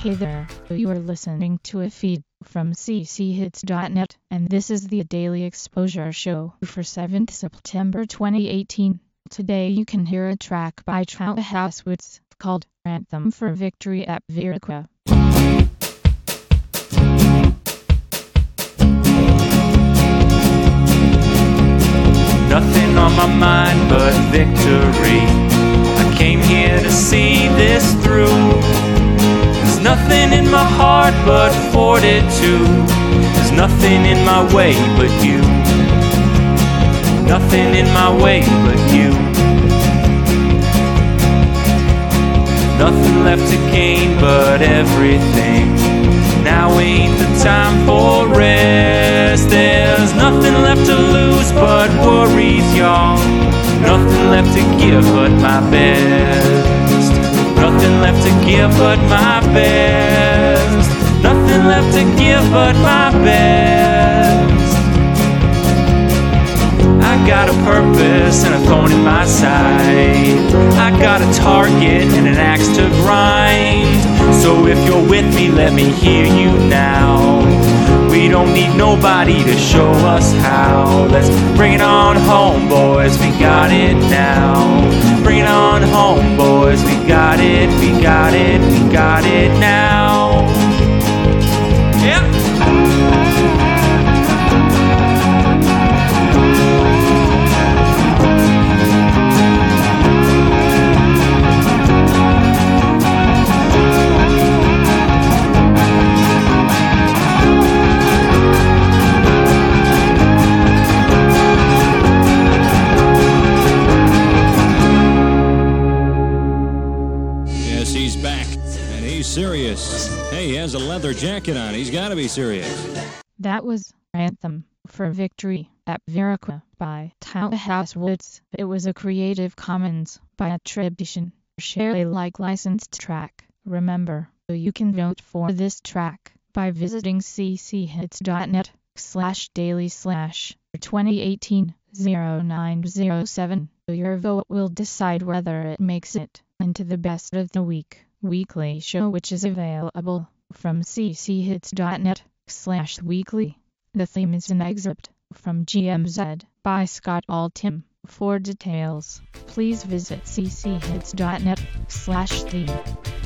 Hey there, you are listening to a feed from cchits.net, and this is the Daily Exposure Show for 7th September 2018. Today you can hear a track by Trout Housewitz called Anthem for Victory at Viroqua. Nothing on my mind but victory. I came here to see this through. There's nothing in my heart but fortitude. There's nothing in my way but you. Nothing in my way but you. Nothing left to gain but everything. Now ain't the time for rest. There's nothing left to lose but worries, y'all. Nothing left to give but my best. Nothing left to give but my best. Nothing left to give but my best. I got a purpose and a thorn in my side. I got a target and an axe to grind. So if you're with me, let me hear you now. We don't need nobody to show us how. Let's bring it on home, boys, we got it now. Bring it on home, boys, we got it, we got it, we got it now. Yep. He's back, and he's serious. Hey, he has a leather jacket on. He's got to be serious. That was Anthem for Victory at Viroqua by Trout Housewitz. It was a Creative Commons by attribution, share Alike licensed track. Remember, you can vote for this track by visiting cchits.net/daily/2018-0907. Your vote will decide whether it makes it into the Best of the Week weekly show, which is available from cchits.net/weekly. The theme is an excerpt from GMZ by Scott Altham. For details, please visit cchits.net/theme.